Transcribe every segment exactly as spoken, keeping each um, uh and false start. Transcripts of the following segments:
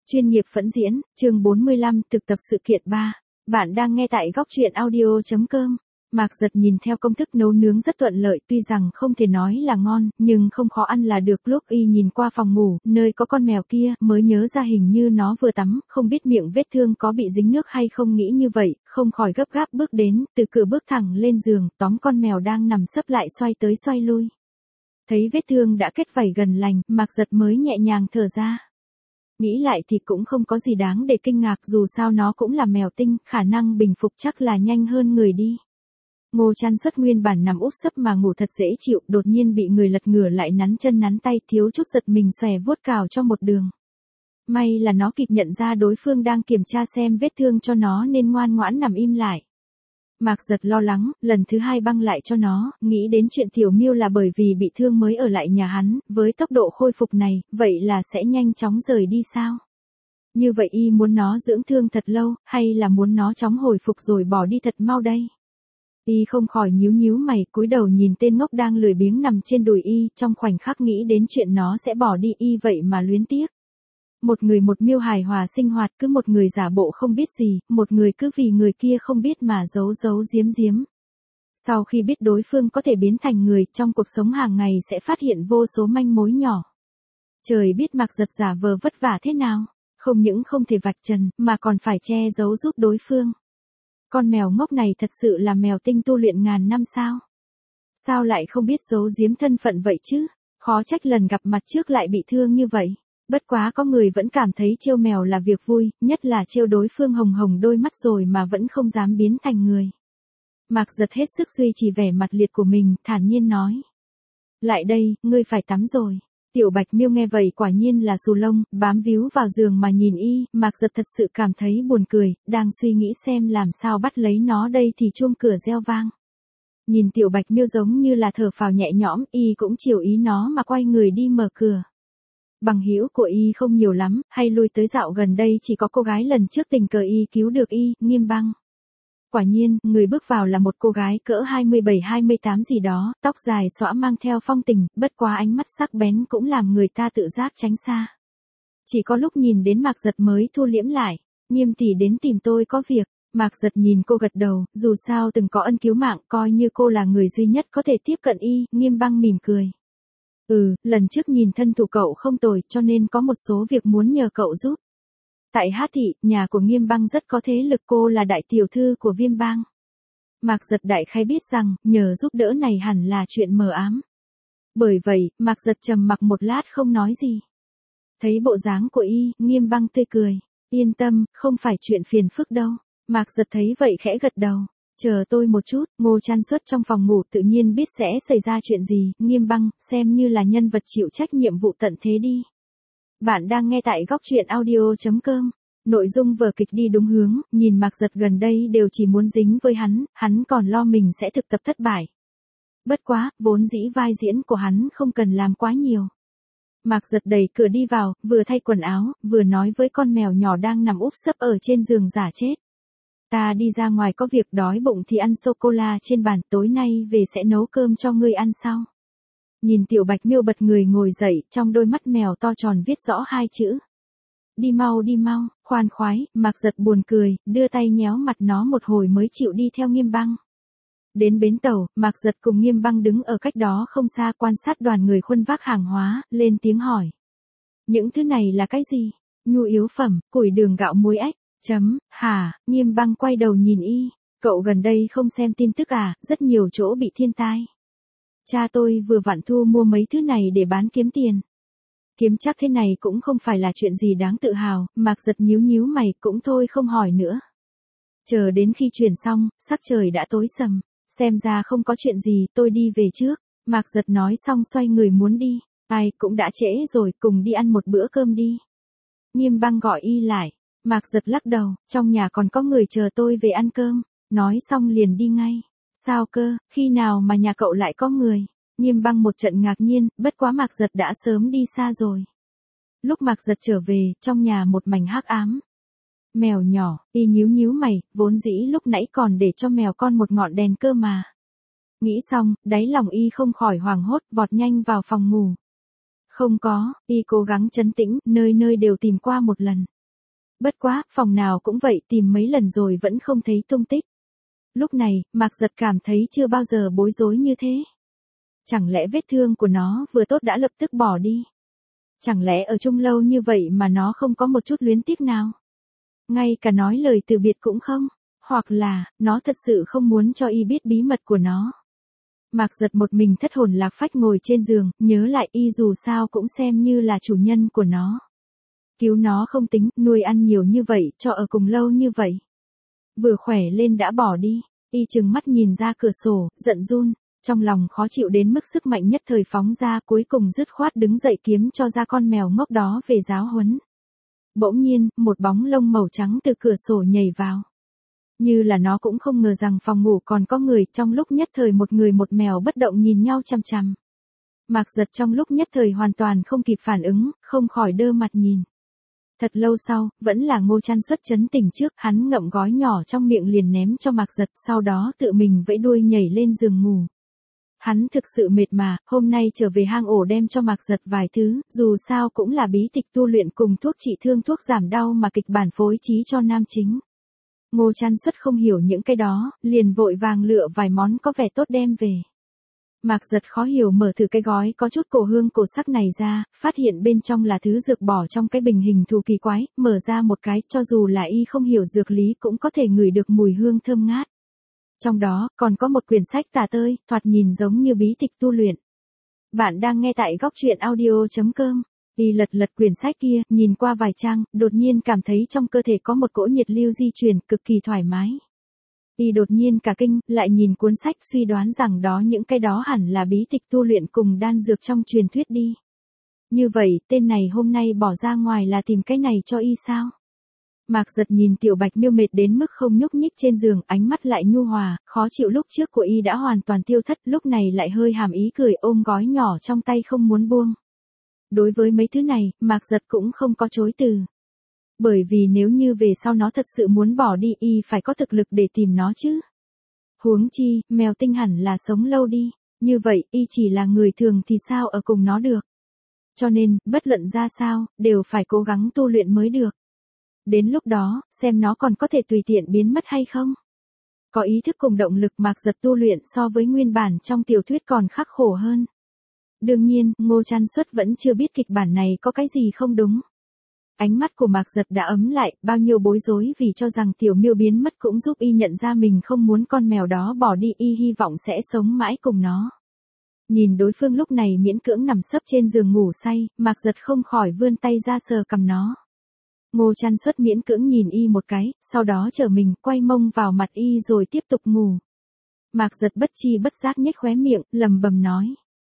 Chuyên nghiệp phẫn diễn, chương bốn mươi lăm, thực tập sự kiện ba. Bạn đang nghe tại góc truyện audio chấm com. Mạc Giật nhìn theo công thức nấu nướng rất thuận lợi, tuy rằng không thể nói là ngon, nhưng không khó ăn là được. Lúc y nhìn qua phòng ngủ, nơi có con mèo kia, mới nhớ ra hình như nó vừa tắm, không biết miệng vết thương có bị dính nước hay không. Nghĩ như vậy, không khỏi gấp gáp bước đến, từ cửa bước thẳng lên giường, tóm con mèo đang nằm sấp lại xoay tới xoay lui. Thấy vết thương đã kết vảy gần lành, Mạc Giật mới nhẹ nhàng thở ra. Nghĩ lại thì cũng không có gì đáng để kinh ngạc, dù sao nó cũng là mèo tinh, khả năng bình phục chắc là nhanh hơn người đi. Ngô Trăn Xuất nguyên bản nằm úp sấp mà ngủ thật dễ chịu, đột nhiên bị người lật ngửa lại nắn chân nắn tay, thiếu chút giật mình xòe vuốt cào cho một đường. May là nó kịp nhận ra đối phương đang kiểm tra xem vết thương cho nó nên ngoan ngoãn nằm im lại. Mạc Giật lo lắng, lần thứ hai băng lại cho nó, nghĩ đến chuyện Tiểu Miêu là bởi vì bị thương mới ở lại nhà hắn, với tốc độ khôi phục này, vậy là sẽ nhanh chóng rời đi sao? Như vậy y muốn nó dưỡng thương thật lâu, hay là muốn nó chóng hồi phục rồi bỏ đi thật mau đây? Y không khỏi nhíu nhíu mày, cúi đầu nhìn tên ngốc đang lười biếng nằm trên đùi y, trong khoảnh khắc nghĩ đến chuyện nó sẽ bỏ đi y vậy mà luyến tiếc. Một người một miêu hài hòa sinh hoạt, cứ một người giả bộ không biết gì, một người cứ vì người kia không biết mà giấu giấu giếm giếm. Sau khi biết đối phương có thể biến thành người, trong cuộc sống hàng ngày sẽ phát hiện vô số manh mối nhỏ. Trời biết Mạc Giật giả vờ vất vả thế nào, không những không thể vạch trần, mà còn phải che giấu giúp đối phương. Con mèo ngốc này thật sự là mèo tinh tu luyện ngàn năm sao? Sao lại không biết giấu giếm thân phận vậy chứ? Khó trách lần gặp mặt trước lại bị thương như vậy. Bất quá có người vẫn cảm thấy trêu mèo là việc vui, nhất là trêu đối phương hồng hồng đôi mắt rồi mà vẫn không dám biến thành người. Mạc Giật hết sức duy trì vẻ mặt liệt của mình, thản nhiên nói. Lại đây, ngươi phải tắm rồi. Tiểu Bạch Miêu nghe vậy quả nhiên là xù lông, bám víu vào giường mà nhìn y, Mạc Giật thật sự cảm thấy buồn cười, đang suy nghĩ xem làm sao bắt lấy nó đây thì chuông cửa reo vang. Nhìn Tiểu Bạch Miêu giống như là thở phào nhẹ nhõm, y cũng chiều ý nó mà quay người đi mở cửa. Bằng hữu của y không nhiều lắm, hay lui tới dạo gần đây chỉ có cô gái lần trước tình cờ y cứu được y, Nghiêm Băng. Quả nhiên, người bước vào là một cô gái cỡ hai mươi bảy hai mươi tám gì đó, tóc dài xõa mang theo phong tình, bất quá ánh mắt sắc bén cũng làm người ta tự giác tránh xa. Chỉ có lúc nhìn đến Mạc Giật mới thu liễm lại, Nghiêm tỷ đến tìm tôi có việc. Mạc Giật nhìn cô gật đầu, dù sao từng có ân cứu mạng, coi như cô là người duy nhất có thể tiếp cận y, Nghiêm Băng mỉm cười. Ừ, lần trước nhìn thân thủ cậu không tồi, cho nên có một số việc muốn nhờ cậu giúp. Tại Hát Thị, nhà của Nghiêm Băng rất có thế lực, cô là đại tiểu thư của Viêm Bang. Mạc Giật đại khái biết rằng, nhờ giúp đỡ này hẳn là chuyện mờ ám. Bởi vậy, Mạc Giật trầm mặc một lát không nói gì. Thấy bộ dáng của y, Nghiêm Băng tươi cười. Yên tâm, không phải chuyện phiền phức đâu. Mạc Giật thấy vậy khẽ gật đầu. Chờ tôi một chút, Ngô Trăn Xuất trong phòng ngủ tự nhiên biết sẽ xảy ra chuyện gì, Nghiêm Băng, xem như là nhân vật chịu trách nhiệm vụ tận thế đi. Bạn đang nghe tại góc truyện audio chấm com. Nội dung vở kịch đi đúng hướng, nhìn Mạc Giật gần đây đều chỉ muốn dính với hắn, hắn còn lo mình sẽ thực tập thất bại. Bất quá, vốn dĩ vai diễn của hắn không cần làm quá nhiều. Mạc Giật đẩy cửa đi vào, vừa thay quần áo, vừa nói với con mèo nhỏ đang nằm úp sấp ở trên giường giả chết. Ta đi ra ngoài có việc, đói bụng thì ăn sô-cô-la trên bàn, tối nay về sẽ nấu cơm cho ngươi ăn sau. Nhìn Tiểu Bạch Miêu bật người ngồi dậy, trong đôi mắt mèo to tròn viết rõ hai chữ. Đi mau đi mau, khoan khoái, Mạc Giật buồn cười, đưa tay nhéo mặt nó một hồi mới chịu đi theo Nghiêm Băng. Đến bến tàu, Mạc Giật cùng Nghiêm Băng đứng ở cách đó không xa quan sát đoàn người khuân vác hàng hóa, lên tiếng hỏi. Những thứ này là cái gì? Nhu yếu phẩm, củi đường gạo muối ếch. Chấm, hả, Nghiêm Băng quay đầu nhìn y, cậu gần đây không xem tin tức à, rất nhiều chỗ bị thiên tai. Cha tôi vừa vặn thu mua mấy thứ này để bán kiếm tiền. Kiếm chắc thế này cũng không phải là chuyện gì đáng tự hào, Mạc Giật nhíu nhíu mày cũng thôi không hỏi nữa. Chờ đến khi chuyển xong, sắc trời đã tối sầm, xem ra không có chuyện gì, tôi đi về trước. Mạc Giật nói xong xoay người muốn đi, ai cũng đã trễ rồi, cùng đi ăn một bữa cơm đi. Nghiêm Băng gọi y lại. Mạc Giật lắc đầu, trong nhà còn có người chờ tôi về ăn cơm, nói xong liền đi ngay. Sao cơ, khi nào mà nhà cậu lại có người? Nghiêm Băng một trận ngạc nhiên, bất quá Mạc Giật đã sớm đi xa rồi. Lúc Mạc Giật trở về, trong nhà một mảnh hắc ám. Mèo nhỏ, y nhíu nhíu mày, vốn dĩ lúc nãy còn để cho mèo con một ngọn đèn cơ mà. Nghĩ xong, đáy lòng y không khỏi hoảng hốt, vọt nhanh vào phòng ngủ. Không có, y cố gắng trấn tĩnh, nơi nơi đều tìm qua một lần. Bất quá, phòng nào cũng vậy, tìm mấy lần rồi vẫn không thấy tung tích. Lúc này, Mạc Giật cảm thấy chưa bao giờ bối rối như thế. Chẳng lẽ vết thương của nó vừa tốt đã lập tức bỏ đi? Chẳng lẽ ở chung lâu như vậy mà nó không có một chút luyến tiếc nào? Ngay cả nói lời từ biệt cũng không? Hoặc là, nó thật sự không muốn cho y biết bí mật của nó? Mạc Giật một mình thất hồn lạc phách ngồi trên giường, nhớ lại y dù sao cũng xem như là chủ nhân của nó. Cứu nó không tính, nuôi ăn nhiều như vậy, cho ở cùng lâu như vậy. Vừa khỏe lên đã bỏ đi, y trừng mắt nhìn ra cửa sổ, giận run, trong lòng khó chịu đến mức sức mạnh nhất thời phóng ra, cuối cùng dứt khoát đứng dậy kiếm cho ra con mèo ngốc đó về giáo huấn. Bỗng nhiên, một bóng lông màu trắng từ cửa sổ nhảy vào. Như là nó cũng không ngờ rằng phòng ngủ còn có người, trong lúc nhất thời một người một mèo bất động nhìn nhau chằm chằm. Mạc Giật trong lúc nhất thời hoàn toàn không kịp phản ứng, không khỏi đơ mặt nhìn. Thật lâu sau, vẫn là Ngô Trăn Xuất chấn tỉnh trước, hắn ngậm gói nhỏ trong miệng liền ném cho Mạc Giật, sau đó tự mình vẫy đuôi nhảy lên giường ngủ. Hắn thực sự mệt mà, hôm nay trở về hang ổ đem cho Mạc Giật vài thứ, dù sao cũng là bí tịch tu luyện cùng thuốc trị thương thuốc giảm đau mà kịch bản phối trí cho nam chính. Ngô Trăn Xuất không hiểu những cái đó, liền vội vàng lựa vài món có vẻ tốt đem về. Mạc Giật khó hiểu mở thử cái gói có chút cổ hương cổ sắc này ra, phát hiện bên trong là thứ dược bỏ trong cái bình hình thù kỳ quái, mở ra một cái, cho dù là y không hiểu dược lý cũng có thể ngửi được mùi hương thơm ngát. Trong đó, còn có một quyển sách tả tơi, thoạt nhìn giống như bí tịch tu luyện. Bạn đang nghe tại góc truyện audio chấm com. Y lật lật quyển sách kia, nhìn qua vài trang, đột nhiên cảm thấy trong cơ thể có một cỗ nhiệt lưu di chuyển, cực kỳ thoải mái. Y đột nhiên cả kinh, lại nhìn cuốn sách suy đoán rằng đó những cái đó hẳn là bí tịch tu luyện cùng đan dược trong truyền thuyết đi. Như vậy, tên này hôm nay bỏ ra ngoài là tìm cái này cho y sao? Mạc Giật nhìn Tiểu Bạch Miêu mệt đến mức không nhúc nhích trên giường, ánh mắt lại nhu hòa, khó chịu lúc trước của y đã hoàn toàn tiêu thất, lúc này lại hơi hàm ý cười, ôm gói nhỏ trong tay không muốn buông. Đối với mấy thứ này, Mạc Giật cũng không có chối từ. Bởi vì nếu như về sau nó thật sự muốn bỏ đi, y phải có thực lực để tìm nó chứ. Huống chi, mèo tinh hẳn là sống lâu đi, như vậy, y chỉ là người thường thì sao ở cùng nó được. Cho nên, bất luận ra sao, đều phải cố gắng tu luyện mới được. Đến lúc đó, xem nó còn có thể tùy tiện biến mất hay không. Có ý thức cùng động lực, Mạc Giật tu luyện so với nguyên bản trong tiểu thuyết còn khắc khổ hơn. Đương nhiên, Ngô Trăn Xuất vẫn chưa biết kịch bản này có cái gì không đúng. Ánh mắt của Mạc Giật đã ấm lại, bao nhiêu bối rối vì cho rằng tiểu miêu biến mất cũng giúp y nhận ra mình không muốn con mèo đó bỏ đi, y hy vọng sẽ sống mãi cùng nó. Nhìn đối phương lúc này miễn cưỡng nằm sấp trên giường ngủ say, Mạc Giật không khỏi vươn tay ra sờ cầm nó. Ngô Trăn Xuất miễn cưỡng nhìn y một cái, sau đó trở mình, quay mông vào mặt y rồi tiếp tục ngủ. Mạc Giật bất chi bất giác nhếch khóe miệng, lầm bầm nói.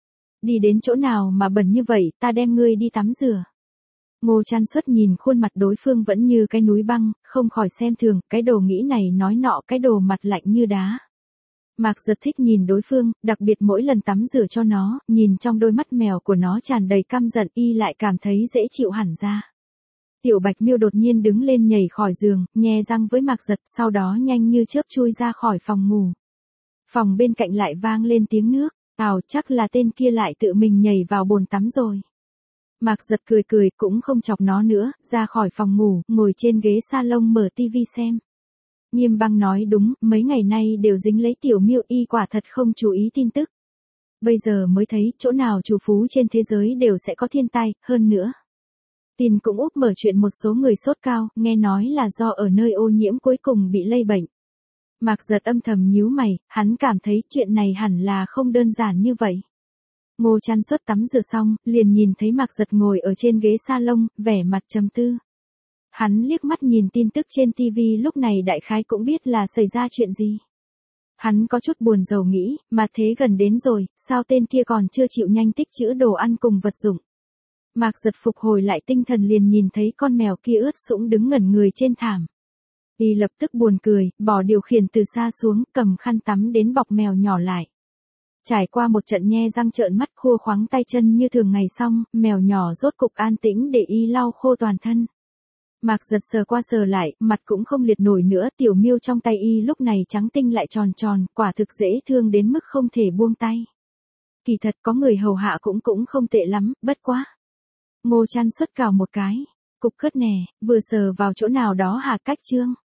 Đi đến chỗ nào mà bẩn như vậy, ta đem ngươi đi tắm rửa. Ngô Trăn Xuất nhìn khuôn mặt đối phương vẫn như cái núi băng, không khỏi xem thường, cái đồ nghĩ này nói nọ, cái đồ mặt lạnh như đá. Mạc Giật thích nhìn đối phương, đặc biệt mỗi lần tắm rửa cho nó, nhìn trong đôi mắt mèo của nó tràn đầy căm giận, y lại cảm thấy dễ chịu hẳn ra. Tiểu Bạch Miêu đột nhiên đứng lên nhảy khỏi giường, nhe răng với Mạc Giật, sau đó nhanh như chớp chui ra khỏi phòng ngủ. Phòng bên cạnh lại vang lên tiếng nước, ào, chắc là tên kia lại tự mình nhảy vào bồn tắm rồi. Mạc Giật cười cười, cũng không chọc nó nữa, ra khỏi phòng ngủ, ngồi trên ghế salon mở tivi xem. Nghiêm Băng nói đúng, mấy ngày nay đều dính lấy Tiểu Miêu, y quả thật không chú ý tin tức. Bây giờ mới thấy, chỗ nào chủ phú trên thế giới đều sẽ có thiên tai, hơn nữa. Tin cũng úp mở chuyện một số người sốt cao, nghe nói là do ở nơi ô nhiễm cuối cùng bị lây bệnh. Mạc Giật âm thầm nhíu mày, hắn cảm thấy chuyện này hẳn là không đơn giản như vậy. Ngô Trăn Xuất tắm rửa xong, liền nhìn thấy Mạc Giật ngồi ở trên ghế salon, vẻ mặt trầm tư. Hắn liếc mắt nhìn tin tức trên tivi lúc này đại khái cũng biết là xảy ra chuyện gì. Hắn có chút buồn rầu nghĩ, mà thế gần đến rồi, sao tên kia còn chưa chịu nhanh tích trữ đồ ăn cùng vật dụng. Mạc Giật phục hồi lại tinh thần liền nhìn thấy con mèo kia ướt sũng đứng ngẩn người trên thảm. Y lập tức buồn cười, bỏ điều khiển từ xa xuống, cầm khăn tắm đến bọc mèo nhỏ lại. Trải qua một trận nhe răng trợn mắt khô khoắng tay chân như thường ngày xong, mèo nhỏ rốt cục an tĩnh để y lau khô toàn thân. Mạc Giật sờ qua sờ lại, mặt cũng không liệt nổi nữa, Tiểu Miêu trong tay y lúc này trắng tinh lại tròn tròn, quả thực dễ thương đến mức không thể buông tay. Kỳ thật có người hầu hạ cũng cũng không tệ lắm, bất quá. Ngô Trăn Xuất cào một cái. Cục cất nè, vừa sờ vào chỗ nào đó hả Cách Trương?